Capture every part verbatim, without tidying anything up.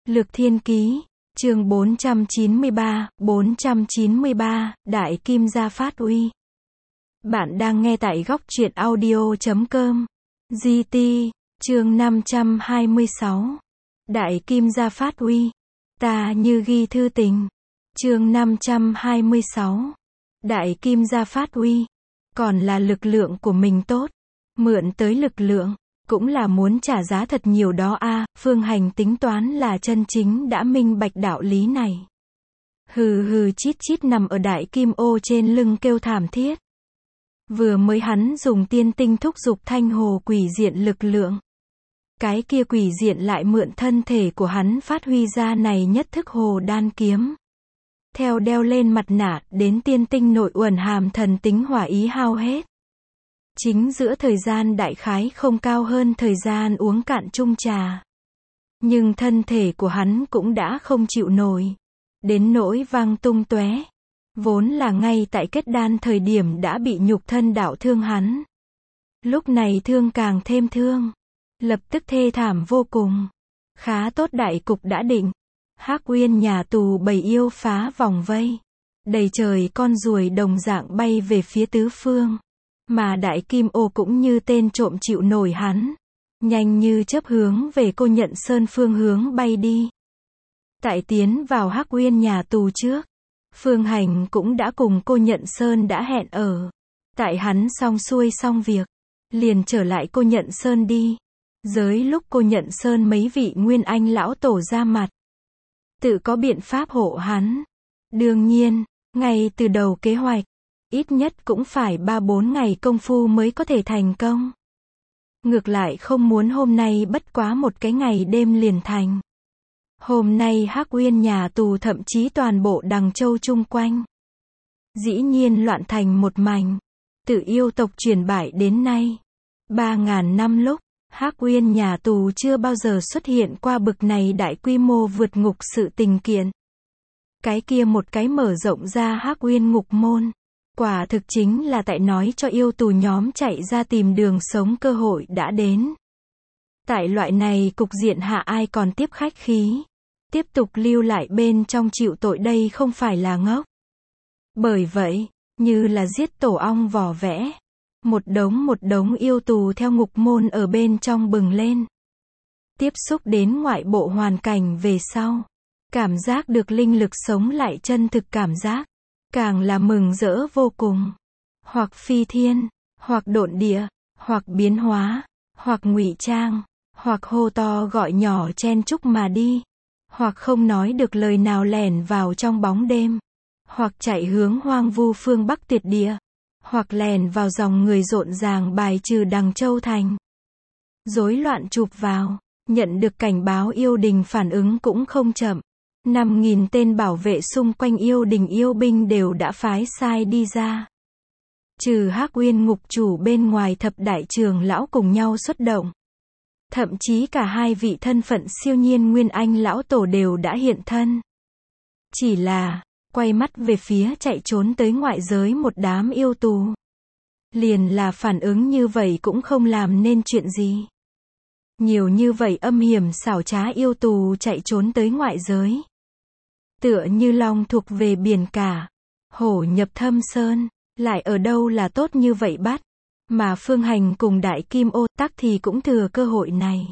Lược Thiên Ký, chương bốn trăm chín mươi ba, bốn trăm chín mươi ba, Đại Kim Gia phát uy. Bạn đang nghe tại góc truyện audio chấm com. giê tê, chương năm trăm hai mươi sáu. Đại Kim Gia phát uy. Ta như ghi thư tình. Chương năm trăm hai mươi sáu. Đại Kim Gia phát uy. Còn là lực lượng của mình tốt. Mượn tới lực lượng. Cũng là muốn trả giá thật nhiều đó a. À, Phương Hành tính toán là chân chính đã minh bạch đạo lý này. Hừ hừ chít chít nằm ở đại kim ô trên lưng kêu thảm thiết. Vừa mới hắn dùng tiên tinh thúc giục thanh hồ quỷ diện lực lượng. Cái kia quỷ diện lại mượn thân thể của hắn phát huy ra này nhất thức hồ đan kiếm. Theo đeo lên mặt nạ, đến tiên tinh nội uẩn hàm thần tính hỏa ý hao hết. Chính giữa thời gian đại khái không cao hơn thời gian uống cạn chung trà. Nhưng thân thể của hắn cũng đã không chịu nổi. Đến nỗi vang tung tóe. Vốn là ngay tại kết đan thời điểm đã bị nhục thân đảo thương hắn. Lúc này thương càng thêm thương. Lập tức thê thảm vô cùng. Khá tốt đại cục đã định. Hắc Uyên nhà tù bầy yêu phá vòng vây. Đầy trời con ruồi đồng dạng bay về phía tứ phương. Mà đại kim ô cũng như tên trộm chịu nổi hắn. Nhanh như chớp hướng về Cô Nhận Sơn phương hướng bay đi. Tại tiến vào Hắc Uyên nhà tù trước. Phương Hành cũng đã cùng Cô Nhận Sơn đã hẹn ở. Tại hắn xong xuôi xong việc. Liền trở lại Cô Nhận Sơn đi. Giới lúc Cô Nhận Sơn mấy vị nguyên anh lão tổ ra mặt. Tự có biện pháp hộ hắn. Đương nhiên, ngay từ đầu kế hoạch. Ít nhất cũng phải ba bốn ngày công phu mới có thể thành công. Ngược lại không muốn hôm nay bất quá một cái ngày đêm liền thành. Hôm nay Hắc Uyên nhà tù thậm chí toàn bộ Đằng Châu chung quanh. Dĩ nhiên loạn thành một mảnh. Tự yêu tộc truyền bại đến nay. Ba ngàn năm lúc, Hắc Uyên nhà tù chưa bao giờ xuất hiện qua bực này đại quy mô vượt ngục sự tình kiện. Cái kia một cái mở rộng ra Hắc Uyên ngục môn. Quả thực chính là tại nói cho yêu tù nhóm chạy ra tìm đường sống cơ hội đã đến. Tại loại này cục diện hạ ai còn tiếp khách khí. Tiếp tục lưu lại bên trong chịu tội đây không phải là ngốc. Bởi vậy, như là giết tổ ong vỏ vẽ. Một đống một đống yêu tù theo ngục môn ở bên trong bừng lên. Tiếp xúc đến ngoại bộ hoàn cảnh về sau. Cảm giác được linh lực sống lại chân thực cảm giác. Càng là mừng rỡ vô cùng. Hoặc phi thiên, hoặc độn địa, hoặc biến hóa, hoặc ngụy trang, hoặc hô to gọi nhỏ chen chúc mà đi, hoặc không nói được lời nào lẻn vào trong bóng đêm, hoặc chạy hướng hoang vu phương Bắc tuyệt địa, hoặc lẻn vào dòng người rộn ràng bài trừ Đằng Châu thành. Rối loạn chụp vào, nhận được cảnh báo yêu đình phản ứng cũng không chậm. Năm nghìn tên bảo vệ xung quanh yêu đình yêu binh đều đã phái sai đi ra. Trừ Hắc Uyên ngục chủ bên ngoài thập đại trưởng lão cùng nhau xuất động. Thậm chí cả hai vị thân phận siêu nhiên nguyên anh lão tổ đều đã hiện thân. Chỉ là, quay mắt về phía chạy trốn tới ngoại giới một đám yêu tù. Liền là phản ứng như vậy cũng không làm nên chuyện gì. Nhiều như vậy âm hiểm xảo trá yêu tù chạy trốn tới ngoại giới. Tựa như long thuộc về biển cả. Hổ nhập thâm sơn. Lại ở đâu là tốt như vậy bắt. Mà Phương Hành cùng đại kim ô tắc thì cũng thừa cơ hội này.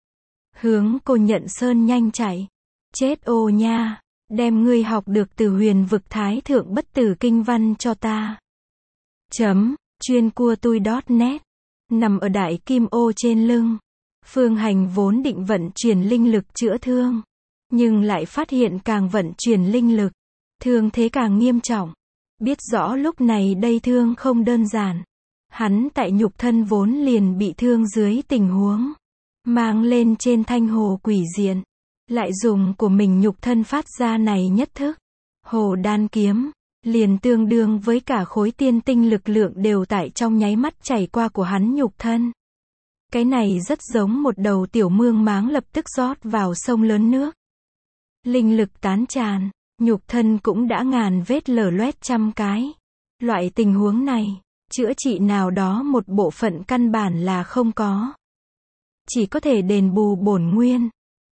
Hướng Cô Nhận Sơn nhanh chạy. Chết ô nha. Đem ngươi học được từ huyền vực thái thượng bất tử kinh văn cho ta. Chấm. Chuyên cua tui net. Nằm ở đại kim ô trên lưng. Phương Hành vốn định vận chuyển linh lực chữa thương. Nhưng lại phát hiện càng vận chuyển linh lực. Thương thế càng nghiêm trọng. Biết rõ lúc này đây thương không đơn giản. Hắn tại nhục thân vốn liền bị thương dưới tình huống. Mang lên trên thanh hồ quỷ diện. Lại dùng của mình nhục thân phát ra này nhất thức. Hồ đan kiếm. Liền tương đương với cả khối tiên tinh lực lượng đều tại trong nháy mắt chảy qua của hắn nhục thân. Cái này rất giống một đầu tiểu mương máng lập tức rót vào sông lớn nước. Linh lực tán tràn, nhục thân cũng đã ngàn vết lở loét trăm cái. Loại tình huống này, chữa trị nào đó một bộ phận căn bản là không có. Chỉ có thể đền bù bổn nguyên.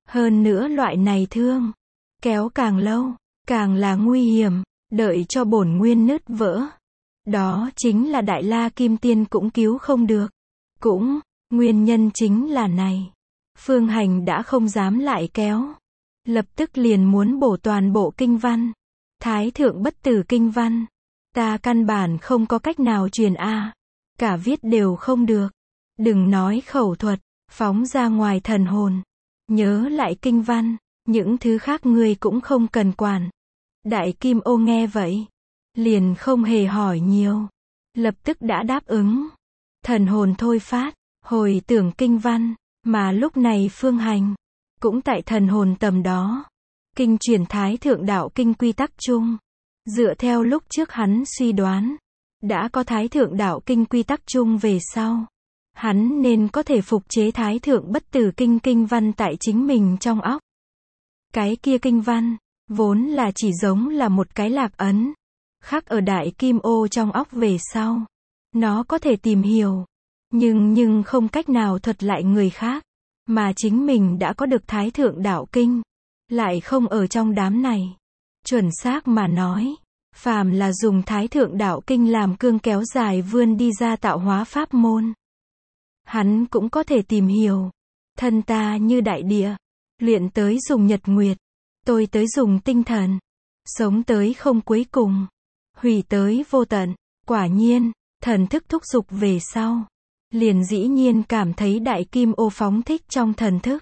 Hơn nữa loại này thương, kéo càng lâu, càng là nguy hiểm, đợi cho bổn nguyên nứt vỡ. Đó chính là Đại La Kim Tiên cũng cứu không được. Cũng, nguyên nhân chính là này. Phương Hành đã không dám lại kéo. Lập tức liền muốn bổ toàn bộ kinh văn. Thái thượng bất tử kinh văn. Ta căn bản không có cách nào truyền a. Cả viết đều không được. Đừng nói khẩu thuật, phóng ra ngoài thần hồn. Nhớ lại kinh văn, những thứ khác ngươi cũng không cần quản. Đại Kim Ô nghe vậy, liền không hề hỏi nhiều. Lập tức đã đáp ứng. Thần hồn thôi phát, hồi tưởng kinh văn, mà lúc này Phương Hành, cũng tại thần hồn tầm đó. Kinh truyền Thái thượng đạo kinh quy tắc chung. Dựa theo lúc trước hắn suy đoán, đã có Thái thượng đạo kinh quy tắc chung về sau. Hắn nên có thể phục chế Thái thượng bất tử kinh kinh văn tại chính mình trong óc. Cái kia kinh văn, vốn là chỉ giống là một cái lạc ấn. Khắc ở Đại Kim Ô trong óc về sau. Nó có thể tìm hiểu. Nhưng nhưng không cách nào thuật lại người khác. Mà chính mình đã có được Thái thượng đạo kinh. Lại không ở trong đám này. Chuẩn xác mà nói. Phàm là dùng Thái thượng đạo kinh làm cương kéo dài vươn đi ra tạo hóa pháp môn. Hắn cũng có thể tìm hiểu. Thân ta như đại địa. Luyện tới dùng nhật nguyệt. Tôi tới dùng tinh thần. Sống tới không cuối cùng. Hủy tới vô tận. Quả nhiên, thần thức thúc dục về sau. Liền dĩ nhiên cảm thấy Đại Kim Ô phóng thích trong thần thức.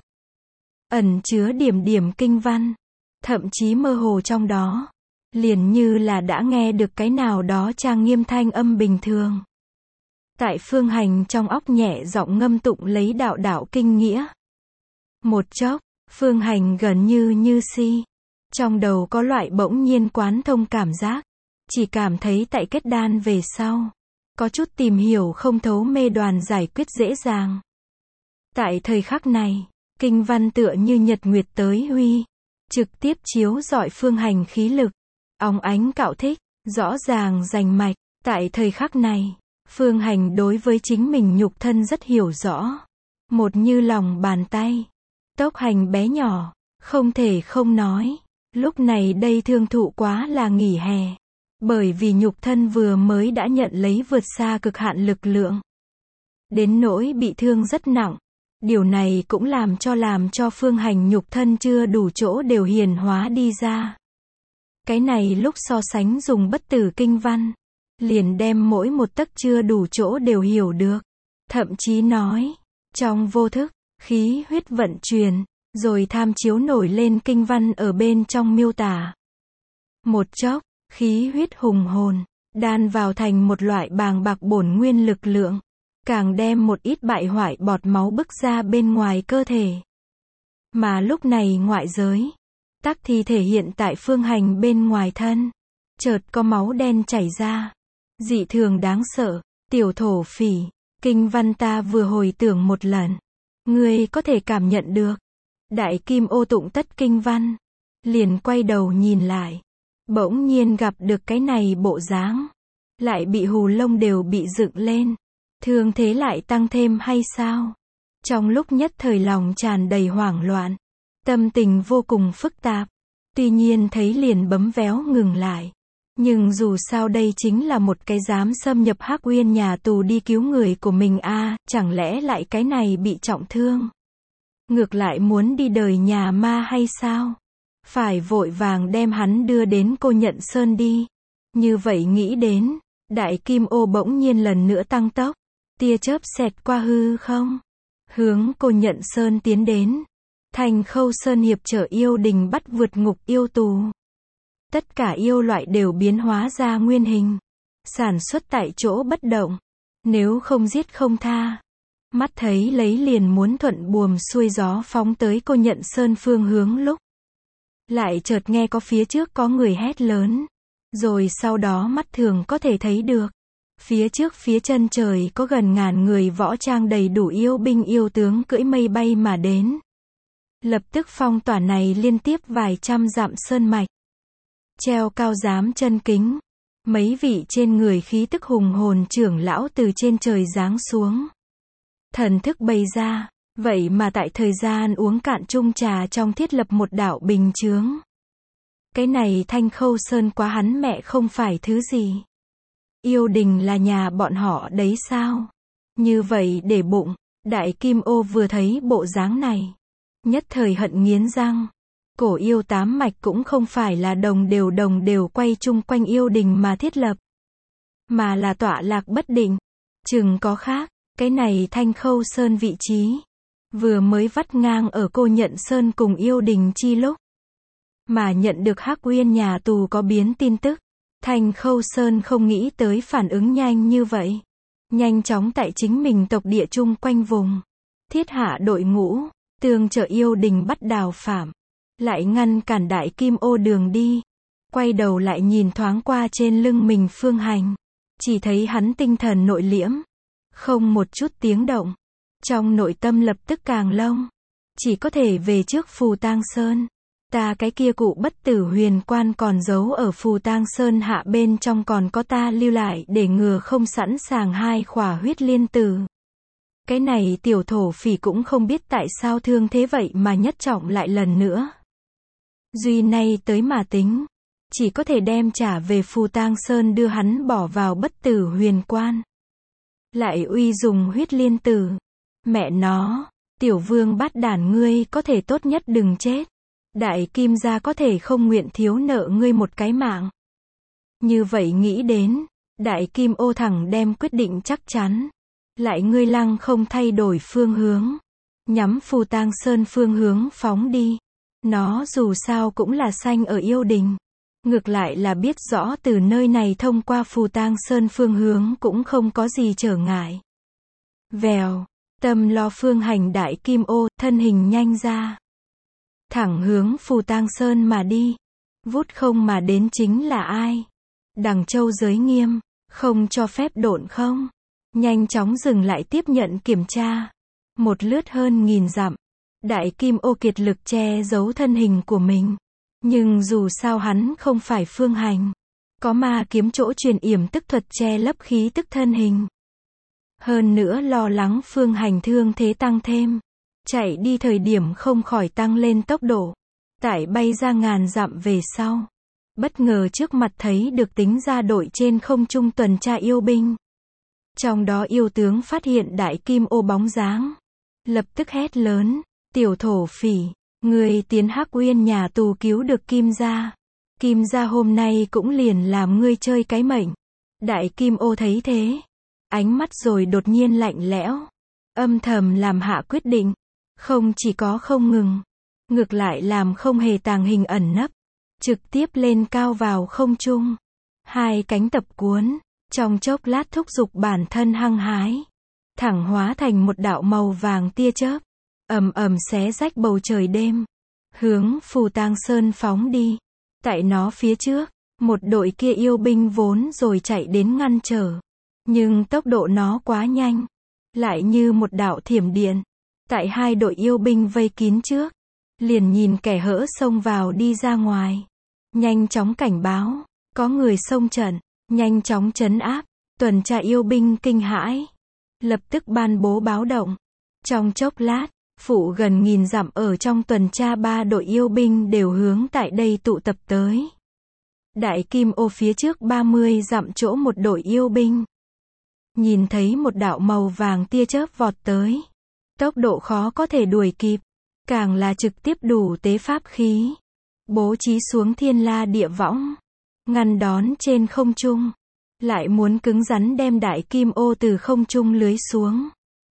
Ẩn chứa điểm điểm kinh văn. Thậm chí mơ hồ trong đó. Liền như là đã nghe được cái nào đó trang nghiêm thanh âm bình thường. Tại Phương Hành trong óc nhẹ giọng ngâm tụng lấy đạo đạo kinh nghĩa. Một chốc, Phương Hành gần như như si. Trong đầu có loại bỗng nhiên quán thông cảm giác. Chỉ cảm thấy tại kết đan về sau. Có chút tìm hiểu không thấu mê đoàn giải quyết dễ dàng. Tại thời khắc này, kinh văn tựa như nhật nguyệt tới huy. Trực tiếp chiếu rọi Phương Hành khí lực. Óng ánh cạo thích, rõ ràng rành mạch. Tại thời khắc này, Phương Hành đối với chính mình nhục thân rất hiểu rõ. Một như lòng bàn tay. Tốc hành bé nhỏ, không thể không nói. Lúc này đây thương thụ quá là nghỉ hè. Bởi vì nhục thân vừa mới đã nhận lấy vượt xa cực hạn lực lượng. Đến nỗi bị thương rất nặng. Điều này cũng làm cho làm cho Phương Hành nhục thân chưa đủ chỗ đều hiển hóa đi ra. Cái này lúc so sánh dùng bất tử kinh văn. Liền đem mỗi một tấc chưa đủ chỗ đều hiểu được. Thậm chí nói, trong vô thức, khí huyết vận chuyển, rồi tham chiếu nổi lên kinh văn ở bên trong miêu tả. Một chốc, khí huyết hùng hồn, đan vào thành một loại bàng bạc bổn nguyên lực lượng. Càng đem một ít bại hoại bọt máu bức ra bên ngoài cơ thể. Mà lúc này ngoại giới, tắc thì thể hiện tại Phương Hành bên ngoài thân. Chợt có máu đen chảy ra. Dị thường đáng sợ, tiểu thổ phỉ, kinh văn ta vừa hồi tưởng một lần. Ngươi có thể cảm nhận được. Đại Kim Ô tụng tất kinh văn. Liền quay đầu nhìn lại. Bỗng nhiên gặp được cái này bộ dáng. Lại bị hù lông đều bị dựng lên. Thương thế lại tăng thêm hay sao? Trong lúc nhất thời lòng tràn đầy hoảng loạn. Tâm tình vô cùng phức tạp. Tuy nhiên thấy liền bấm véo ngừng lại. Nhưng dù sao đây chính là một cái dám xâm nhập Hắc Uyên nhà tù đi cứu người của mình a, à, chẳng lẽ lại cái này bị trọng thương? Ngược lại muốn đi đời nhà ma hay sao? Phải vội vàng đem hắn đưa đến Cô Nhận Sơn đi. Như vậy nghĩ đến, Đại Kim Ô bỗng nhiên lần nữa tăng tốc. Tia chớp xẹt qua hư không? Hướng Cô Nhận Sơn tiến đến. Thành Khâu Sơn hiệp trở yêu đình bắt vượt ngục yêu tù. Tất cả yêu loại đều biến hóa ra nguyên hình. Sản xuất tại chỗ bất động. Nếu không giết không tha. Mắt thấy lấy liền muốn thuận buồm xuôi gió phóng tới Cô Nhận Sơn phương hướng lúc. Lại chợt nghe có phía trước có người hét lớn. Rồi sau đó mắt thường có thể thấy được. Phía trước phía chân trời có gần ngàn người võ trang đầy đủ yêu binh yêu tướng cưỡi mây bay mà đến. Lập tức phong tỏa này liên tiếp vài trăm dặm sơn mạch. Treo cao giám chân kính. Mấy vị trên người khí tức hùng hồn trưởng lão từ trên trời giáng xuống. Thần thức bày ra, Vậy mà tại thời gian uống cạn chung trà trong thiết lập một đạo bình chướng. Cái này Thanh Khâu Sơn quá hắn mẹ không phải thứ gì. Yêu đình là nhà bọn họ đấy sao? Như vậy để bụng, Đại Kim Ô vừa thấy bộ dáng này. Nhất thời hận nghiến răng. Cổ yêu tám mạch cũng không phải là đồng đều đồng đều quay chung quanh yêu đình mà thiết lập. Mà là tọa lạc bất định. Chừng có khác, cái này Thanh Khâu Sơn vị trí. Vừa mới vắt ngang ở Cô Nhận Sơn cùng yêu đình chi lúc. Mà nhận được Hắc Uyên nhà tù có biến tin tức. Thanh Khâu Sơn không nghĩ tới phản ứng nhanh như vậy. Nhanh chóng tại chính mình tộc địa chung quanh vùng. Thiết hạ đội ngũ, tương trợ yêu đình bắt Đào Phạm. Lại ngăn cản Đại Kim Ô đường đi. Quay đầu lại nhìn thoáng qua trên lưng mình Phương Hành. Chỉ thấy hắn tinh thần nội liễm. Không một chút tiếng động. Trong nội tâm lập tức càng lông. Chỉ có thể về trước Phù Tang Sơn. Ta cái kia cụ bất tử huyền quan còn giấu ở Phù Tang Sơn hạ bên trong còn có ta lưu lại để ngừa không sẵn sàng hai khỏa huyết liên tử. Cái này tiểu thổ phỉ cũng không biết tại sao thương thế vậy mà nhất trọng lại lần nữa. Duy nay tới mà tính. Chỉ có thể đem trả về Phù Tang Sơn đưa hắn bỏ vào bất tử huyền quan. Lại uy dùng huyết liên tử. Mẹ nó, tiểu vương bát đản ngươi có thể tốt nhất đừng chết. Đại Kim gia có thể không nguyện thiếu nợ ngươi một cái mạng. Như vậy nghĩ đến, Đại Kim Ô thẳng đem quyết định chắc chắn. Lại ngươi lăng không thay đổi phương hướng. Nhắm Phù Tang Sơn phương hướng phóng đi. Nó dù sao cũng là sanh ở yêu đình. Ngược lại là biết rõ từ nơi này thông qua Phù Tang Sơn phương hướng cũng không có gì trở ngại. Vèo, tâm lo Phương Hành Đại Kim Ô, thân hình nhanh ra. Thẳng hướng Phù Tang Sơn mà đi. Vút không mà đến chính là ai? Đằng Châu giới nghiêm, không cho phép độn không. Nhanh chóng dừng lại tiếp nhận kiểm tra. Một lướt hơn nghìn dặm. Đại Kim Ô kiệt lực che giấu thân hình của mình. Nhưng dù sao hắn không phải Phương Hành. Có ma kiếm chỗ truyền yểm tức thuật che lấp khí tức thân hình. Hơn nữa lo lắng Phương Hành thương thế tăng thêm. Chạy đi thời điểm không khỏi tăng lên tốc độ. Tại bay ra ngàn dặm về sau. Bất ngờ trước mặt thấy được tính ra đội trên không trung tuần tra yêu binh. Trong đó yêu tướng phát hiện Đại Kim Ô bóng dáng. Lập tức hét lớn, tiểu thổ phỉ, người tiến Hắc Uyên nhà tù cứu được Kim gia. Kim gia hôm nay cũng liền làm ngươi chơi cái mệnh. Đại Kim Ô thấy thế. Ánh mắt rồi đột nhiên lạnh lẽo. Âm thầm làm hạ quyết định. Không chỉ có không ngừng. Ngược lại làm không hề tàng hình ẩn nấp. Trực tiếp lên cao vào không trung. Hai cánh tập cuốn. Trong chốc lát thúc giục bản thân hăng hái. Thẳng hóa thành một đạo màu vàng tia chớp. Ầm ầm xé rách bầu trời đêm. Hướng Phù Tang Sơn phóng đi. Tại nó phía trước. Một đội kia yêu binh vốn rồi chạy đến ngăn trở. Nhưng tốc độ nó quá nhanh. Lại như một đạo thiểm điện. Tại hai đội yêu binh vây kín trước. Liền nhìn kẻ hỡ xông vào đi ra ngoài. Nhanh chóng cảnh báo. Có người xông trận. Nhanh chóng trấn áp. Tuần tra yêu binh kinh hãi. Lập tức ban bố báo động. Trong chốc lát. Phụ gần nghìn dặm ở trong tuần tra ba đội yêu binh đều hướng tại đây tụ tập tới. Đại Kim Ô phía trước ba mươi dặm chỗ một đội yêu binh. Nhìn thấy một đạo màu vàng tia chớp vọt tới. Tốc độ khó có thể đuổi kịp. Càng là trực tiếp đủ tế pháp khí. Bố trí xuống thiên la địa võng. Ngăn đón trên không trung. Lại muốn cứng rắn đem Đại Kim Ô từ không trung lưới xuống.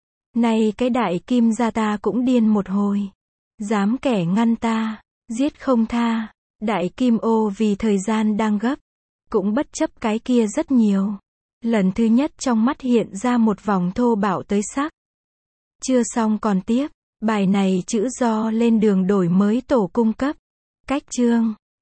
Này cái Đại Kim gia ta cũng điên một hồi. Dám kẻ ngăn ta. Giết không tha. Đại Kim Ô vì thời gian đang gấp. Cũng bất chấp cái kia rất nhiều. Lần thứ nhất trong mắt hiện ra một vòng thô bạo tới sắc. Chưa xong còn tiếp. Bài này chữ do lên đường đổi mới tổ cung cấp. Cách chương.